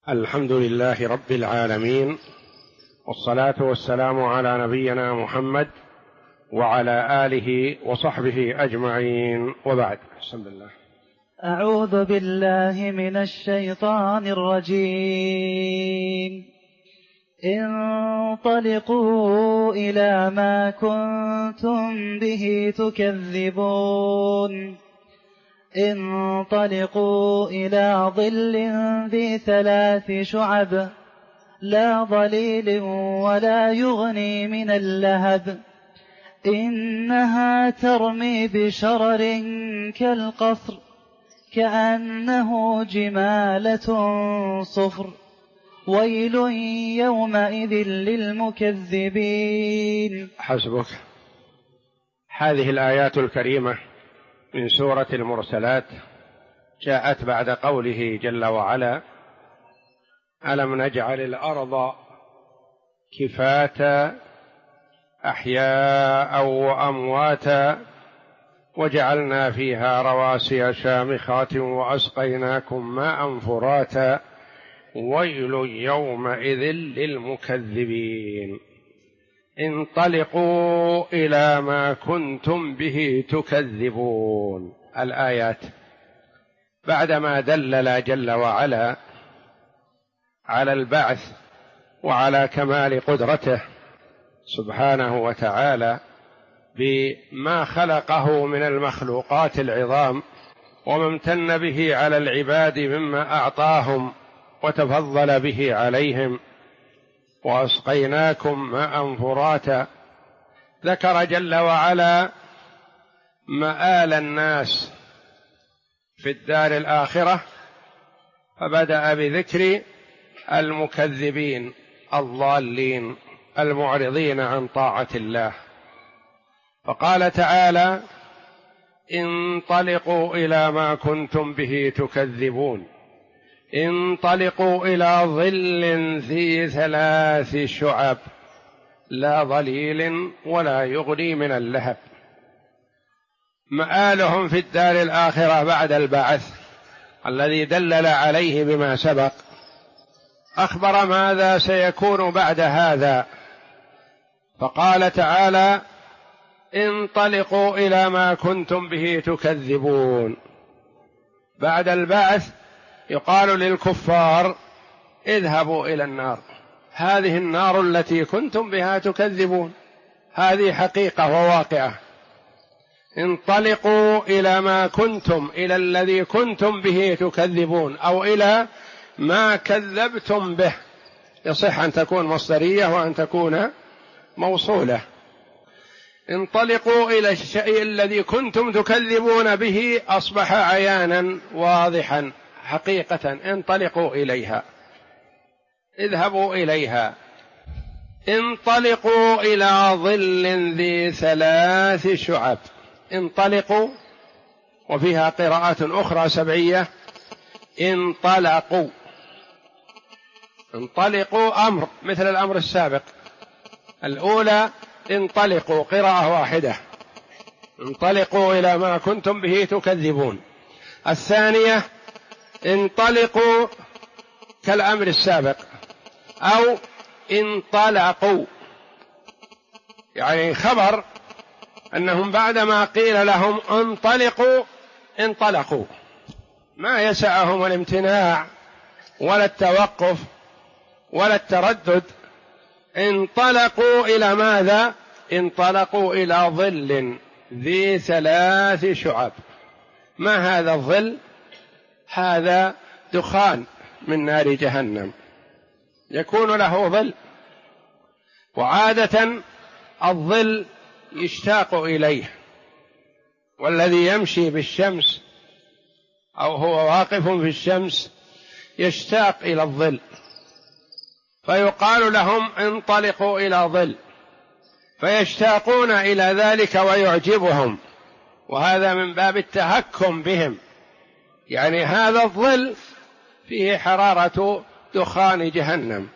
الحمد لله رب العالمين، والصلاة والسلام على نبينا محمد وعلى آله وصحبه أجمعين، وبعد. بسم الله. أعوذ بالله من الشيطان الرجيم. انطلقوا إلى ما كنتم به تكذبون. انطلقوا إلى ظل ذي 3 شعب لا ظليل ولا يغني من اللهب إنها ترمي بشرر كالقصر كأنه جمالة صفر ويل يومئذ للمكذبين. حسبك. هذه الآيات الكريمة من سورة المرسلات جاءت بعد قوله جل وعلا: ألم نجعل الأرض كفاتا أحياء وأمواتا وجعلنا فيها رواسي شامخات وأسقيناكم ماء فراتا ويل يومئذ للمكذبين. انطلقوا إلى ما كنتم به تكذبون. الآيات بعدما دلل جل وعلا على البعث وعلى كمال قدرته سبحانه وتعالى بما خلقه من المخلوقات العظام وما امتن به على العباد مما أعطاهم وتفضل به عليهم، وأسقيناكم ماء فراتا، ذكر جل وعلا مآل الناس في الدار الآخرة، فبدأ بذكر المكذبين الضالين المعرضين عن طاعة الله، فقال تعالى: انطلقوا إلى ما كنتم به تكذبون. انطلقوا إلى ظل ذي 3 شعب لا ظليل ولا يغني من اللهب. مآلهم في الدار الآخرة بعد البعث الذي دلل عليه بما سبق، أخبر ماذا سيكون بعد هذا، فقال تعالى: انطلقوا إلى ما كنتم به تكذبون. بعد البعث يقال للكفار: اذهبوا إلى النار، هذه النار التي كنتم بها تكذبون، هذه حقيقة وواقعة. انطلقوا إلى ما كنتم، إلى الذي كنتم به تكذبون، أو إلى ما كذبتم به، يصح أن تكون مصدرية وأن تكون موصولة. انطلقوا إلى الشيء الذي كنتم تكذبون به، أصبح عيانا واضحا حقيقة. انطلقوا إليها، اذهبوا إليها. انطلقوا إلى ظل ذي 3 شعب. انطلقوا، وفيها قراءات أخرى سبعية: انطلقوا. انطلقوا أمر مثل الأمر السابق. الأولى انطلقوا قراءة واحدة، انطلقوا إلى ما كنتم به تكذبون. الثانية انطلقوا كالأمر السابق، أو انطلقوا يعني خبر أنهم بعدما قيل لهم انطلقوا انطلقوا، ما يسعهم الامتناع ولا التوقف ولا التردد. انطلقوا إلى ماذا؟ انطلقوا إلى ظل ذي 3 شعب. ما هذا الظل؟ هذا دخان من نار جهنم، يكون له ظل، وعادة الظل يشتاق إليه، والذي يمشي بالشمس أو هو واقف في الشمس يشتاق إلى الظل، فيقال لهم انطلقوا إلى ظل، فيشتاقون إلى ذلك ويعجبهم، وهذا من باب التهكم بهم. يعني هذا الظل فيه حرارة دخان جهنم،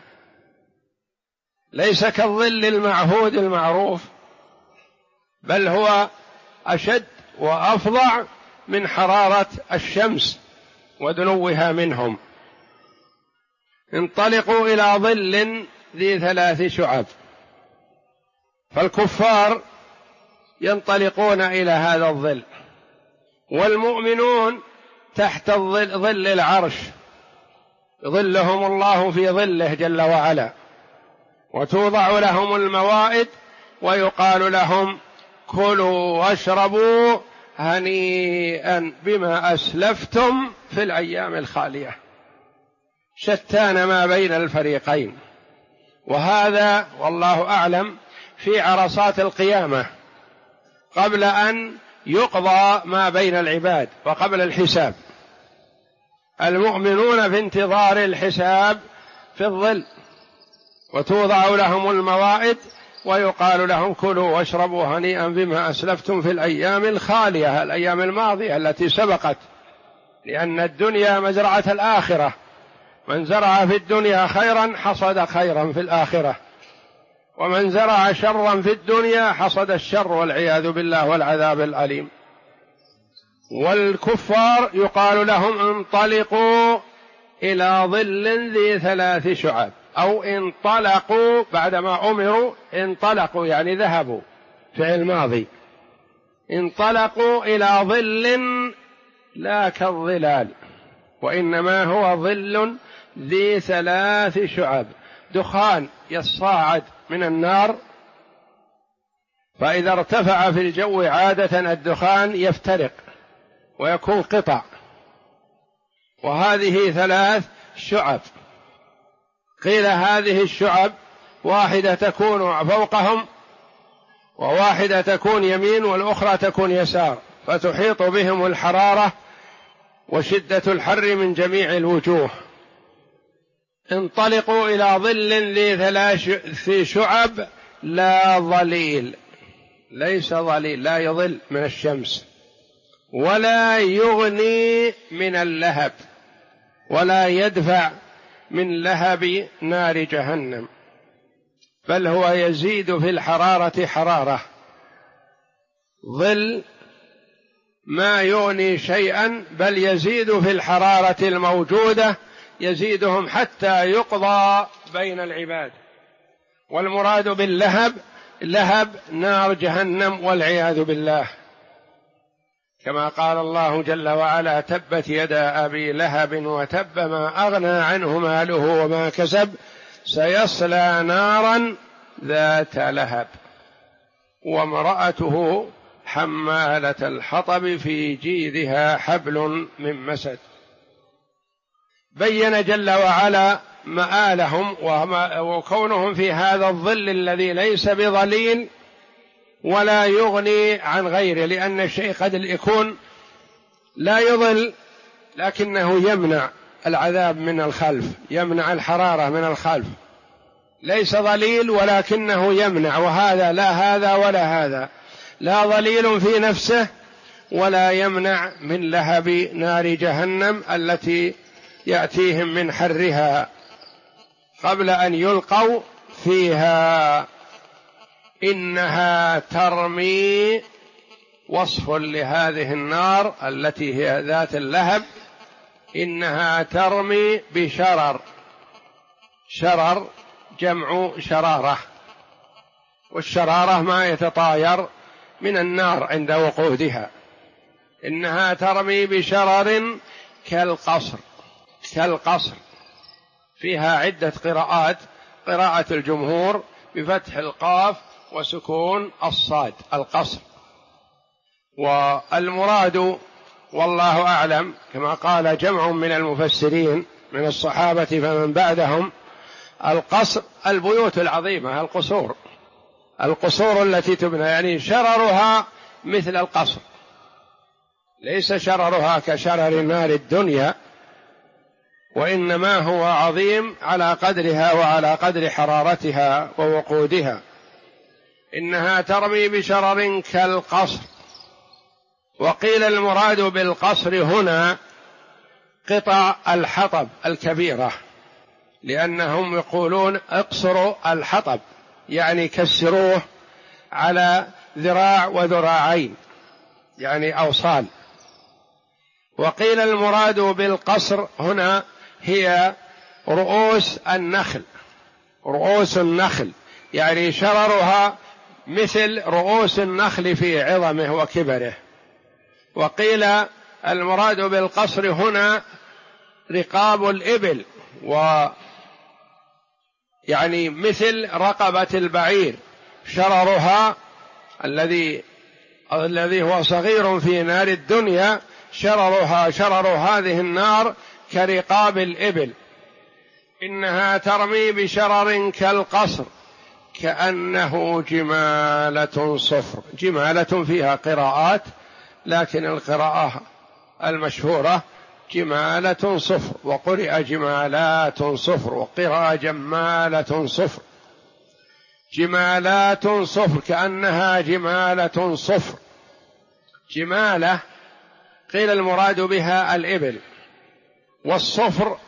ليس كالظل المعهود المعروف، بل هو أشد وأفظع من حرارة الشمس ودنوها منهم. انطلقوا إلى ظل ذي 3 شعب. فالكفار ينطلقون إلى هذا الظل، والمؤمنون تحت ظل العرش، يظلهم الله في ظله جل وعلا، وتوضع لهم الموائد ويقال لهم كلوا واشربوا هنيئا بما أسلفتم في الأيام الخالية. شتان ما بين الفريقين، وهذا والله أعلم في عرصات القيامة قبل أن يقضى ما بين العباد وقبل الحساب. المؤمنون في انتظار الحساب في الظل، وتوضع لهم الموائد ويقال لهم كلوا واشربوا هنيئا بما أسلفتم في الأيام الخالية، الأيام الماضية التي سبقت، لأن الدنيا مزرعة الآخرة، من زرع في الدنيا خيرا حصد خيرا في الآخرة، ومن زرع شرا في الدنيا حصد الشر والعياذ بالله والعذاب الأليم. والكفار يقال لهم انطلقوا إلى ظل ذي 3 شعب، أو انطلقوا بعدما أمروا، انطلقوا يعني ذهبوا، فعل ماضي، انطلقوا إلى ظل لا كالظلال، وإنما هو ظل ذي 3 شعب، دخان يصاعد من النار، فإذا ارتفع في الجو عادة الدخان يفترق ويكون قطع، وهذه 3 شعب. قيل هذه الشعب واحدة تكون فوقهم، وواحدة تكون يمين، والأخرى تكون يسار، فتحيط بهم الحرارة وشدة الحر من جميع الوجوه. انطلقوا إلى ظل ذي 3 شعب لا ظليل، ليس ظليل، لا يظل من الشمس، ولا يغني من اللهب، ولا يدفع من لهب نار جهنم، بل هو يزيد في الحرارة حرارة. ظل ما يغني شيئا، بل يزيد في الحرارة الموجودة، يزيدهم حتى يقضى بين العباد. والمراد باللهب لهب نار جهنم والعياذ بالله، كما قال الله جل وعلا تبت يدا أبي لهب وتب ما أغنى عنه ماله وما كسب سيصلى نارا ذات لهب وامرأته حمالة الحطب في جيدها حبل من مسد. بين جل وعلا مآلهم وكونهم في هذا الظل الذي ليس بظليل ولا يغني عن غيره، لأن الشيء قد يكون لا يظل لكنه يمنع العذاب من الخلف، يمنع الحرارة من الخلف، ليس ظليل ولكنه يمنع، وهذا لا هذا ولا هذا، لا ظليل في نفسه ولا يمنع من لهب نار جهنم التي يأتيهم من حرها قبل أن يلقوا فيها. إنها ترمي، وصف لهذه النار التي هي ذات اللهب، إنها ترمي بشرر، شرر جمع شرارة، والشرارة ما يتطاير من النار عند وقودها. إنها ترمي بشرر كالقصر، كالقصر فيها عدة قراءات، قراءة الجمهور بفتح القاف وسكون الصاد القصر. والمراد والله أعلم كما قال جمع من المفسرين من الصحابة فمن بعدهم القصر البيوت العظيمة، القصور، القصور التي تبنى، يعني شررها مثل القصر، ليس شررها كشرر نار الدنيا، وإنما هو عظيم على قدرها وعلى قدر حرارتها ووقودها. إنها ترمي بشرر كالقصر. وقيل المراد بالقصر هنا قطع الحطب الكبيرة، لأنهم يقولون اقصروا الحطب، يعني كسروه على ذراع وذراعين، يعني أوصال. وقيل المراد بالقصر هنا هي رؤوس النخل، رؤوس النخل يعني شررها مثل رؤوس النخل في عظمه وكبره. وقيل المراد بالقصر هنا رقاب الإبل، يعني مثل رقبة البعير، شررها الذي هو صغير في نار الدنيا، شرر هذه النار كرقاب الإبل. إنها ترمي بشرر كالقصر كأنه جمالة صفر. جمالة فيها قراءات، لكن القراءة المشهورة جمالة صفر، وقرئ جمالات صفر، وقرأ جمالة صفر. جمالات صفر كأنها جمالة صفر. جمالة قيل المراد بها الإبل، والصفر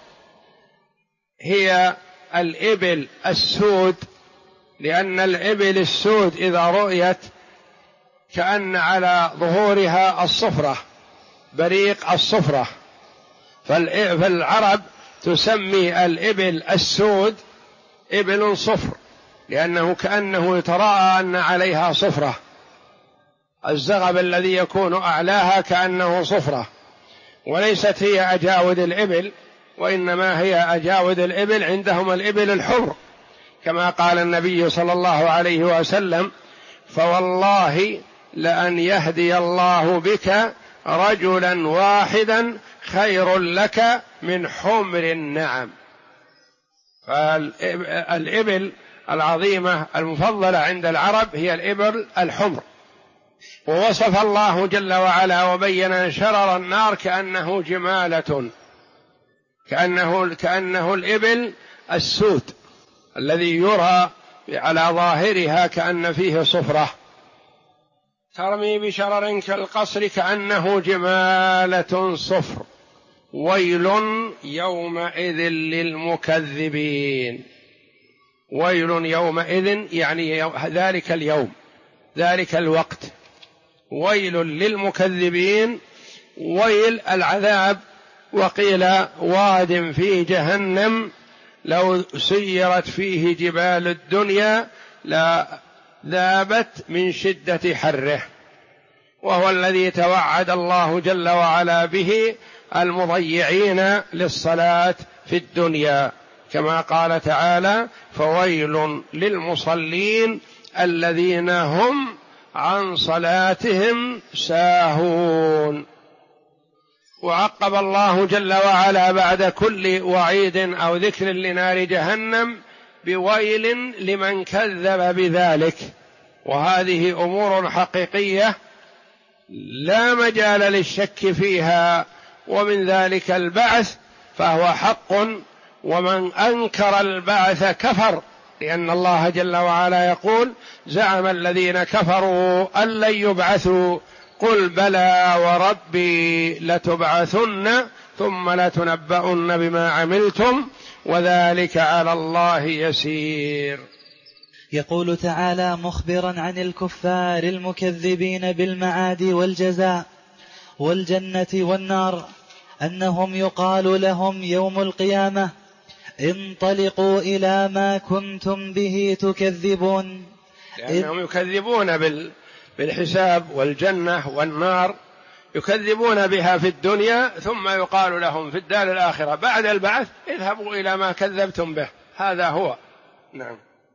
هي الإبل السود، لأن الإبل السود إذا رؤيت كأن على ظهورها الصفرة، بريق الصفرة، فالعرب تسمي الإبل السود إبل صفر، لأنه كأنه يتراءى أن عليها صفرة، الزغب الذي يكون أعلاها كأنه صفرة، وليست هي أجاود الإبل، وإنما هي أجاود الإبل عندهم الإبل الحمر، كما قال النبي صلى الله عليه وسلم: فوالله لأن يهدي الله بك رجلا واحدا خير لك من حمر النعم. فالإبل العظيمة المفضلة عند العرب هي الإبل الحمر. ووصف الله جل وعلا وبين شرر النار كأنه جمالة، كأنه الإبل السود الذي يرى على ظاهرها كأن فيه صفرة. ترمي بشرر كالقصر كأنه جمالة صفر. ويل يومئذ للمكذبين. ويل يومئذ يعني ذلك اليوم، ذلك الوقت. ويل للمكذبين، ويل العذاب. وقيل واد في جهنم لو سيرت فيه جبال الدنيا لذابت من شدة حره، وهو الذي توعد الله جل وعلا به المضيعين للصلاة في الدنيا، كما قال تعالى: فويل للمصلين الذين هم عن صلاتهم ساهون. وعقب الله جل وعلا بعد كل وعيد أو ذكر لنار جهنم بويل لمن كذب بذلك. وهذه أمور حقيقية لا مجال للشك فيها، ومن ذلك البعث فهو حق، ومن أنكر البعث كفر، لأن الله جل وعلا يقول: زعم الذين كفروا أن لن يبعثوا قل بلى وربي لتبعثن ثم لتنبؤن بما عملتم وذلك على الله يسير. يقول تعالى مخبرا عن الكفار المكذبين بالمعاد والجزاء والجنة والنار أنهم يقال لهم يوم القيامة: انطلقوا إلى ما كنتم به تكذبون. لأنهم يكذبون بالحساب والجنة والنار، يكذبون بها في الدنيا، ثم يقال لهم في الدار الآخرة بعد البعث: اذهبوا إلى ما كذبتم به. هذا هو. نعم.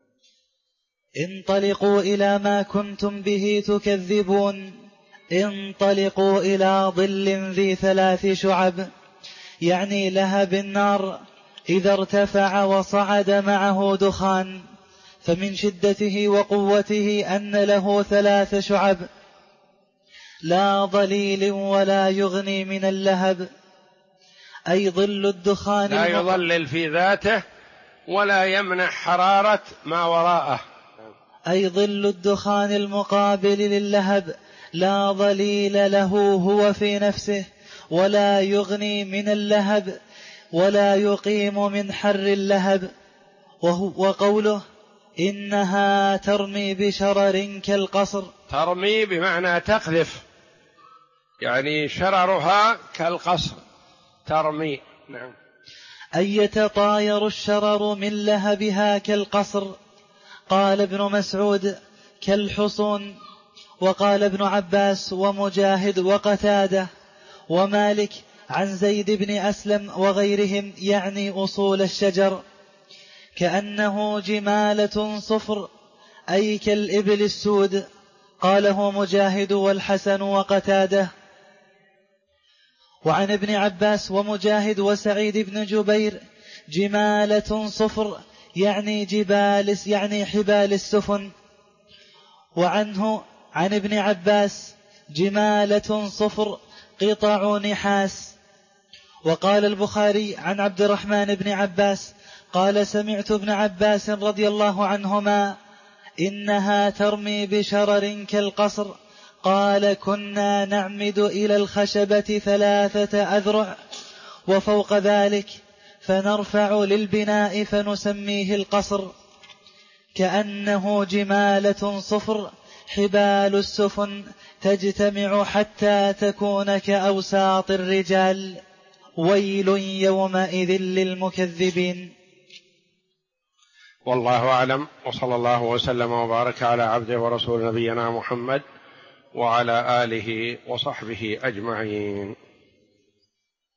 انطلقوا إلى ما كنتم به تكذبون. انطلقوا إلى ظل ذي 3 شعب، يعني لهب النار إذا ارتفع وصعد معه دخان، فمن شدته وقوته أن له 3 شعب، لا ظليل ولا يغني من اللهب، أي ظل الدخان لا يظلل في ذاته ولا يمنع حرارة ما وراءه، أي ظل الدخان المقابل للهب، لا ظليل له هو في نفسه ولا يغني من اللهب ولا يقيم من حر اللهب. وقوله إنها ترمي بشرر كالقصر، ترمي بمعنى تقذف، يعني شررها كالقصر، ترمي. نعم. أن يتطاير الشرر من لهبها كالقصر. قال ابن مسعود كالحصون. وقال ابن عباس ومجاهد وقتادة ومالك عن زيد بن أسلم وغيرهم يعني أصول الشجر كأنه جمالة صفر أي كالإبل السود. قاله مجاهد والحسن وقتاده. وعن ابن عباس ومجاهد وسعيد بن جبير جمالة صفر يعني حبال السفن. وعنه عن ابن عباس جمالة صفر قطع نحاس. وقال البخاري عن عبد الرحمن بن عباس قال سمعت ابن عباس رضي الله عنهما إنها ترمي بشرر كالقصر. قال كنا نعمد إلى الخشبة 3 أذرع وفوق ذلك فنرفع للبناء فنسميه القصر كأنه جمالة صفر حبال السفن تجتمع حتى تكون كأوساط الرجال. ويل يومئذ للمكذبين. والله أعلم، وصلى الله وسلم وبارك على عبده ورسول نبينا محمد وعلى آله وصحبه أجمعين.